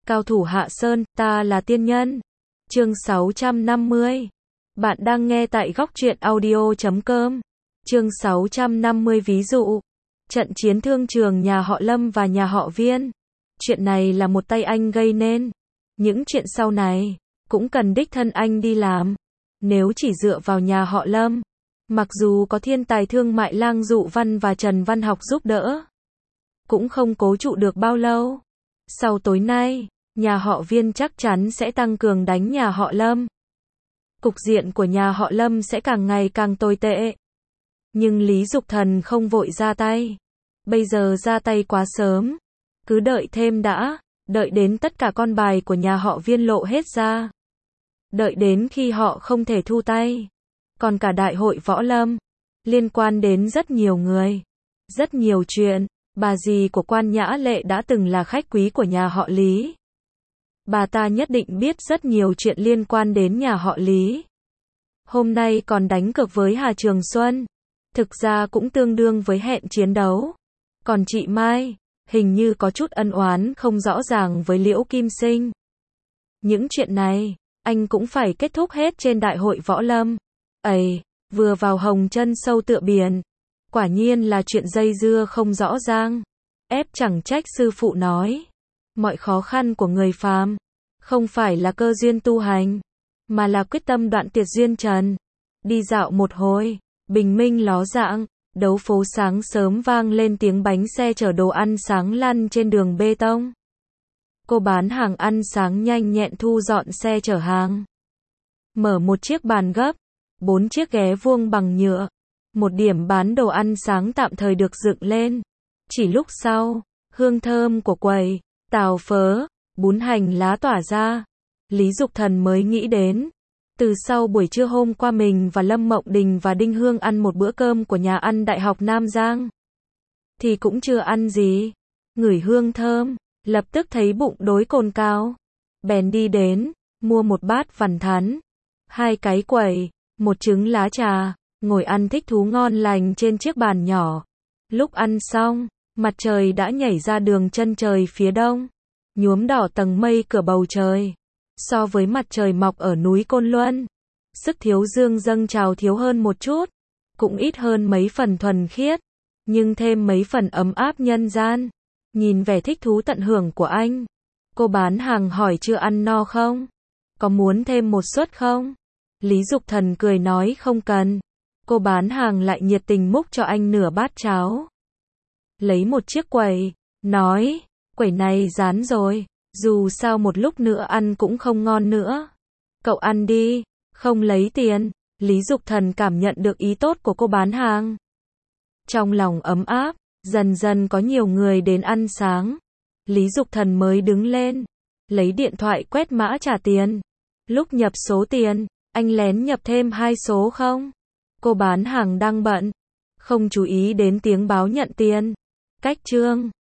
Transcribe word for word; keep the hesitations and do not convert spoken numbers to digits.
Cao thủ Hạ Sơn, ta là tiên nhân. Chương sáu trăm năm mươi. Bạn đang nghe tại góc truyện audio chấm com. Chương sáu trăm năm mươi ví dụ. Trận chiến thương trường nhà họ Lâm và nhà họ Viên. Chuyện này là một tay anh gây nên. Những chuyện sau này, cũng cần đích thân anh đi làm. Nếu chỉ dựa vào nhà họ Lâm, mặc dù có thiên tài thương mại Lang Dụ Văn và Trần Văn Học giúp đỡ, cũng không cố trụ được bao lâu. Sau tối nay, nhà họ Viên chắc chắn sẽ tăng cường đánh nhà họ Lâm. Cục diện của nhà họ Lâm sẽ càng ngày càng tồi tệ. Nhưng Lý Dục Thần không vội ra tay. Bây giờ ra tay quá sớm. Cứ đợi thêm đã, đợi đến tất cả con bài của nhà họ Viên lộ hết ra. Đợi đến khi họ không thể thu tay. Còn cả đại hội võ lâm, liên quan đến rất nhiều người, rất nhiều chuyện. Bà dì của Quan Nhã Lệ đã từng là khách quý của nhà họ Lý. Bà ta nhất định biết rất nhiều chuyện liên quan đến nhà họ Lý. Hôm nay còn đánh cược với Hà Trường Xuân. Thực ra cũng tương đương với hẹn chiến đấu. Còn chị Mai, hình như có chút ân oán không rõ ràng với Liễu Kim Sinh. Những chuyện này, anh cũng phải kết thúc hết trên đại hội võ lâm. Ây, vừa vào hồng chân sâu tựa biển. Quả nhiên là chuyện dây dưa không rõ ràng. Ép chẳng trách sư phụ nói. Mọi khó khăn của người phàm, không phải là cơ duyên tu hành, mà là quyết tâm đoạn tuyệt duyên trần. Đi dạo một hồi, bình minh ló dạng, đấu phố sáng sớm vang lên tiếng bánh xe chở đồ ăn sáng lăn trên đường bê tông. Cô bán hàng ăn sáng nhanh nhẹn thu dọn xe chở hàng. Mở một chiếc bàn gấp, bốn chiếc ghế vuông bằng nhựa. Một điểm bán đồ ăn sáng tạm thời được dựng lên. Chỉ lúc sau, hương thơm của quầy, tàu phớ, bún hành lá tỏa ra. Lý Dục Thần mới nghĩ đến. Từ sau buổi trưa hôm qua mình và Lâm Mộng Đình và Đinh Hương ăn một bữa cơm của nhà ăn Đại học Nam Giang. Thì cũng chưa ăn gì. Ngửi hương thơm, lập tức thấy bụng đói cồn cào. Bèn đi đến, mua một bát vằn thắn, hai cái quẩy, một trứng lá trà. Ngồi ăn thích thú ngon lành trên chiếc bàn nhỏ. Lúc ăn xong, mặt trời đã nhảy ra đường chân trời phía đông, nhuốm đỏ tầng mây cửa bầu trời. So với mặt trời mọc ở núi Côn Luân, sức thiếu dương dâng trào thiếu hơn một chút, cũng ít hơn mấy phần thuần khiết, nhưng thêm mấy phần ấm áp nhân gian. Nhìn vẻ thích thú tận hưởng của anh, cô bán hàng hỏi chưa ăn no không? Có muốn thêm một suất không? Lý Dục Thần cười nói không cần. Cô bán hàng lại nhiệt tình múc cho anh nửa bát cháo. Lấy một chiếc quẩy, nói, quẩy này rán rồi, dù sao một lúc nữa ăn cũng không ngon nữa. Cậu ăn đi, không lấy tiền. Lý Dục Thần cảm nhận được ý tốt của cô bán hàng. Trong lòng ấm áp, dần dần có nhiều người đến ăn sáng. Lý Dục Thần mới đứng lên, lấy điện thoại quét mã trả tiền. Lúc nhập số tiền, anh lén nhập thêm hai số không? Cô bán hàng đang bận, không chú ý đến tiếng báo nhận tiền. Cách chương